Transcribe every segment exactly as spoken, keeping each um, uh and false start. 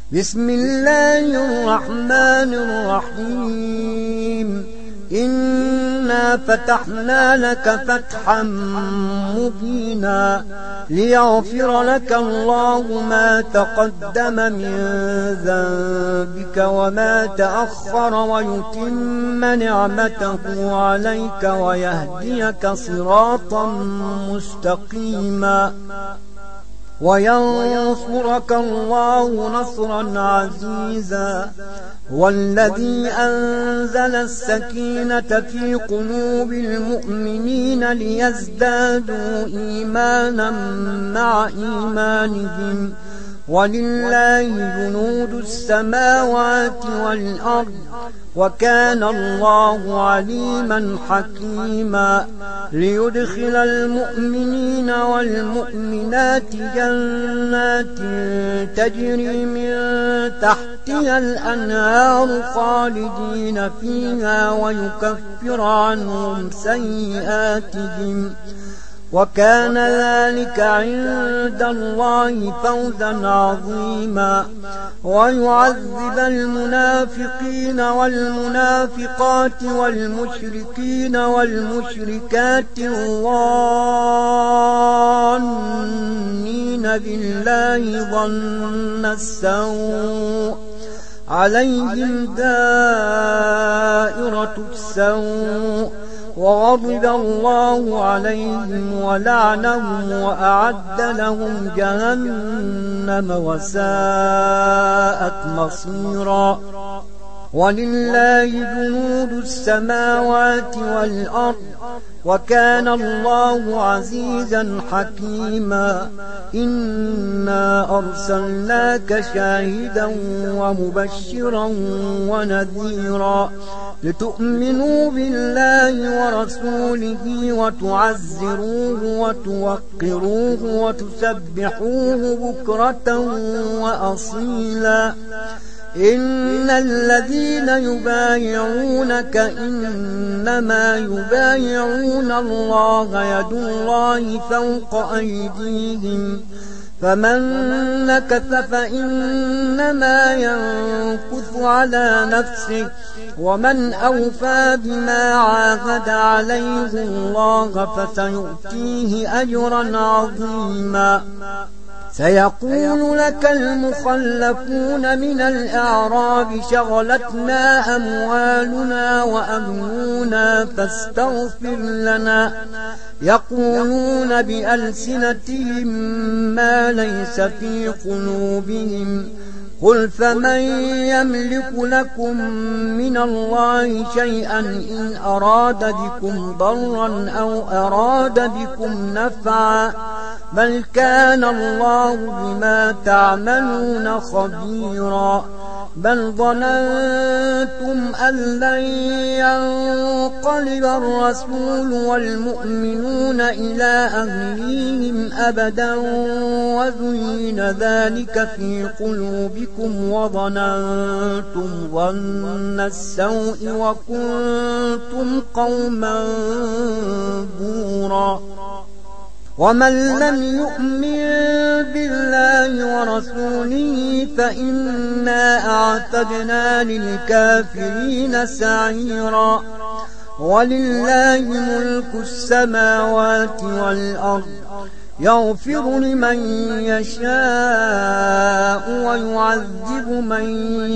بسم الله الرحمن الرحيم إنا فتحنا لك فتحا مبينا ليغفر لك الله ما تقدم من ذنبك وما تأخر ويتم نعمته عليك ويهديك صراطا مستقيما وينصرك الله نصرا عزيزا والذي أنزل السكينة في قلوب المؤمنين ليزدادوا إيمانا مع إيمانهم ولله جنود السماوات والأرض وكان الله عليما حكيما ليدخل المؤمنين والمؤمنات جنات تجري من تحتها الأنهار خالدين فيها ويكفر عنهم سيئاتهم وكان ذلك عند الله فوزا عظيما ويعذب المنافقين والمنافقات والمشركين والمشركات الظانين بالله ظن السوء عليهم دائرة السوء وغضب الله عليهم ولعنهم وأعد لهم جهنم وساءت مصيرا ولله جنود السماوات والأرض وكان الله عزيزا حكيما إنا أرسلناك شاهدا ومبشرا ونذيرا لتؤمنوا بالله ورسوله وتعزروه وتوقروه وتسبحوه بكرة وأصيلا إن الذين يبايعونك إنما يبايعون الله يد الله فوق أيديهم فمن نكث فإنما ينكث على نفسه ومن أوفى بما عاهد عليه الله فسيؤتيه أجرا عظيما سيقول لك المخلفون من الأعراب شغلتنا أموالنا وأهلنا فاستغفر لنا يقولون بألسنتهم ما ليس في قلوبهم قل فمن يملك لكم من الله شيئا إن أراد بكم ضرا أو أراد بكم نفعا بل كان الله بما تعملون خبيرا بل ظننتم أن لن ينقلب الرسول والمؤمنون إلى أهليهم أبدا وزين ذلك في قلوبكم وظننتم ظن السوء وكنتم قوما بورا ومن لم يؤمن بالله ورسوله فإنا أعتدنا للكافرين سعيرا ولله ملك السماوات والأرض يغفر لمن يشاء ويعذب من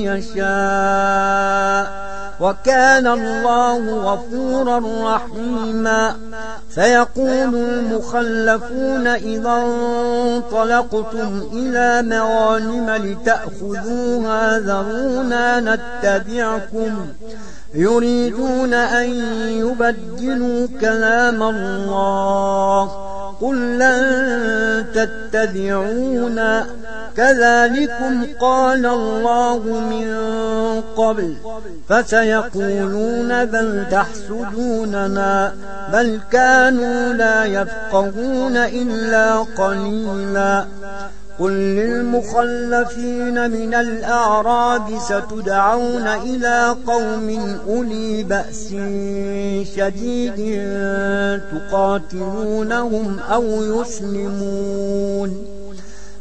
يشاء وكان الله غفورا رحيما سيقول المخلفون إذا انطلقتم إلى مغانم لتأخذوها ذرونا نتبعكم يريدون أن يبدلوا كلام الله قل لن تتبعونا كذلكم قال الله من قبل فسيقولون بل تحسدوننا بل كانوا لا يفقهون إلا قليلا قل للمخلفين من الأعراب ستدعون إلى قوم أولي بأس شديد تقاتلونهم أو يسلمون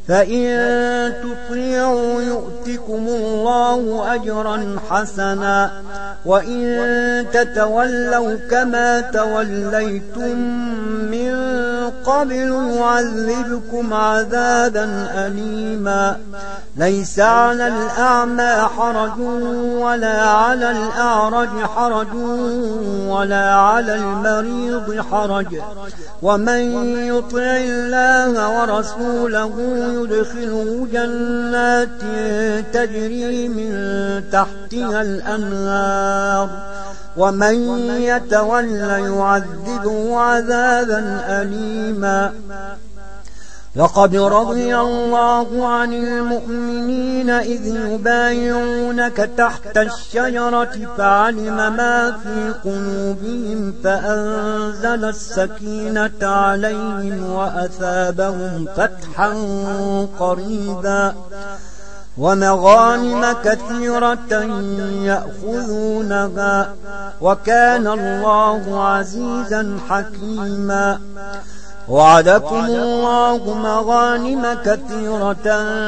فإن تطيعوا يؤتكم الله أجرا حسنا وإن تتولوا كما توليتم من قبل يعذبكم عذابا أليما ليس على الأعمى حرج ولا على الأعرج حرج ولا على المريض حرج ومن يطع الله ورسوله يدخله جنات تجري من تحتها الأنهار ومن يتولى يعذبه عذابا أليما لقد رضي الله عن المؤمنين إذ يبايعونك تحت الشجرة فعلم ما في قلوبهم فأنزل السكينة عليهم وأثابهم فتحا قريبا ومغانم كثيرة يأخذونها وكان الله عزيزا حكيما وعدكم الله مغانم كثيرة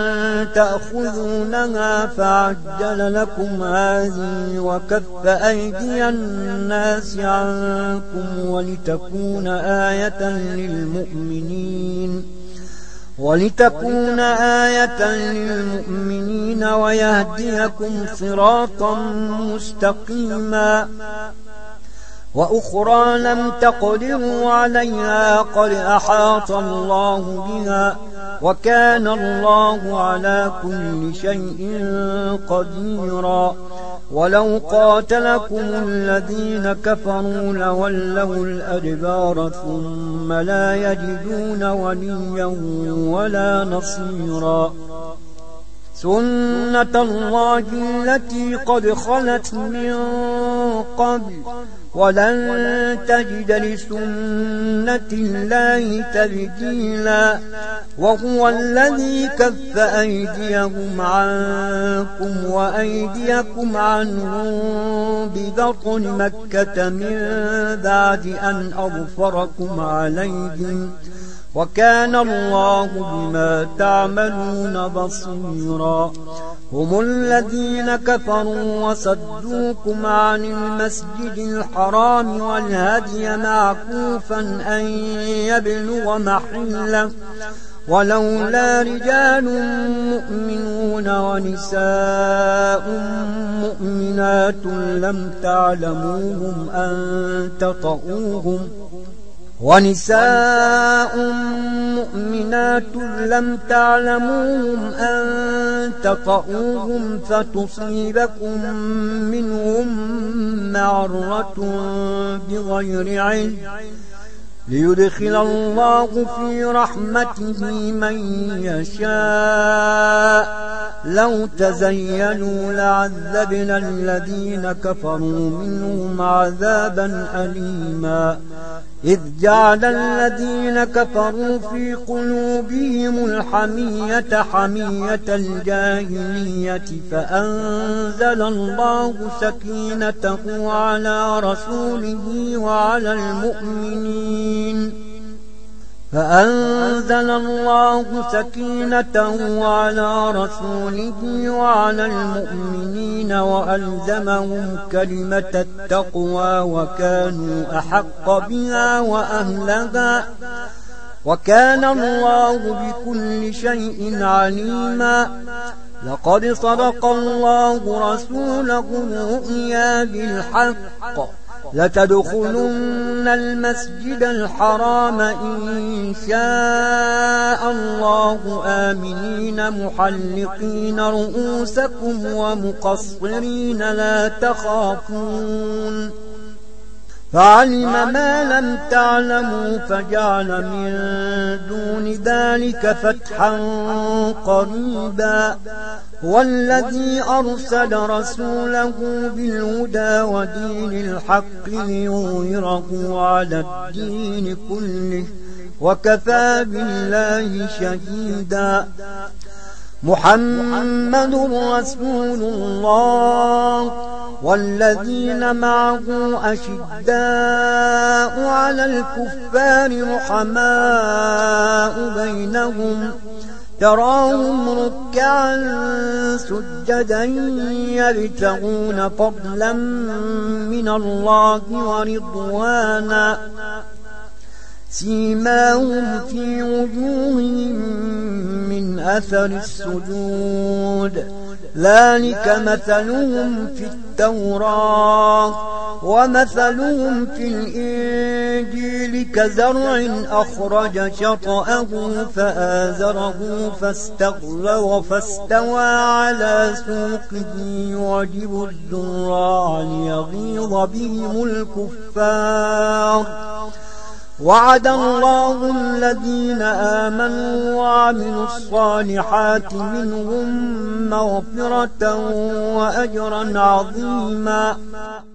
تأخذونها فعجل لكم هذه وكف أيدي الناس عنكم ولتكون آية للمؤمنين ولتكون آية للمؤمنين ويهديكم صراطا مستقيما وأخرى لم تقدروا عليها قد أحاط الله بها وكان الله على كل شيء قديرا ولو قاتلكم الذين كفروا لولوا الأدبار ثم لا يجدون وليا ولا نصيرا سنة الله التي قد خلت من قبل ولن تجد لسنة الله تبديلا وهو الذي كف أيديهم عنكم وأيديكم عنهم ببطن مكة من بعد أن أظفركم عليهم وكان الله بما تعملون بصيرا هم الذين كفروا وصدوكم عن المسجد الحرام والهدي معكوفا أن يبلغ محله ولولا رجال مؤمنون ونساء مؤمنات لم تعلموهم أن تطؤوهم ونساء مؤمنات لم تعلموهم أن تطؤوهم فتصيبكم منهم معرة بغير علم ليدخل الله في رحمته من يشاء لو تزينوا لعذبنا الذين كفروا منهم عذابا أليما إذ جعل الذين كفروا في قلوبهم الحمية حمية الجاهلية فأنزل الله سكينته على رسوله وعلى المؤمنين فأنزل الله سكينته على رسوله وعلى المؤمنين وألزمهم كلمة التقوى وكانوا أحق بها وأهلها وكان الله بكل شيء عليما لقد صدق الله رسوله الرؤيا بالحق لتدخلن المسجد الحرام إن شاء الله آمنين محلقين رؤوسكم ومقصرين لا تخافون فعلم ما لم تعلموا فجعل من دون ذلك فتحا قريبا والذي أرسل رسوله بالهدى ودين الحق ليظهره على الدين كله وكفى بالله شهيدا محمد رسول الله والذين معه أشداء على الكفار رحماء بينهم تراهم ركعا سجدا يبتغون فضلا من الله ورضوانا سيماهم في وجوههم من أثر السجود ذلك مثلهم في التوراة ومثلهم في الإنجيل كزرع أخرج شطأه فآزره فاستغلظ فاستوى على سوقه يعجب الزراع ليغيظ بهم الكفار وعد الله الذين آمنوا وعملوا الصالحات منهم مغفرة وأجرا عظيما.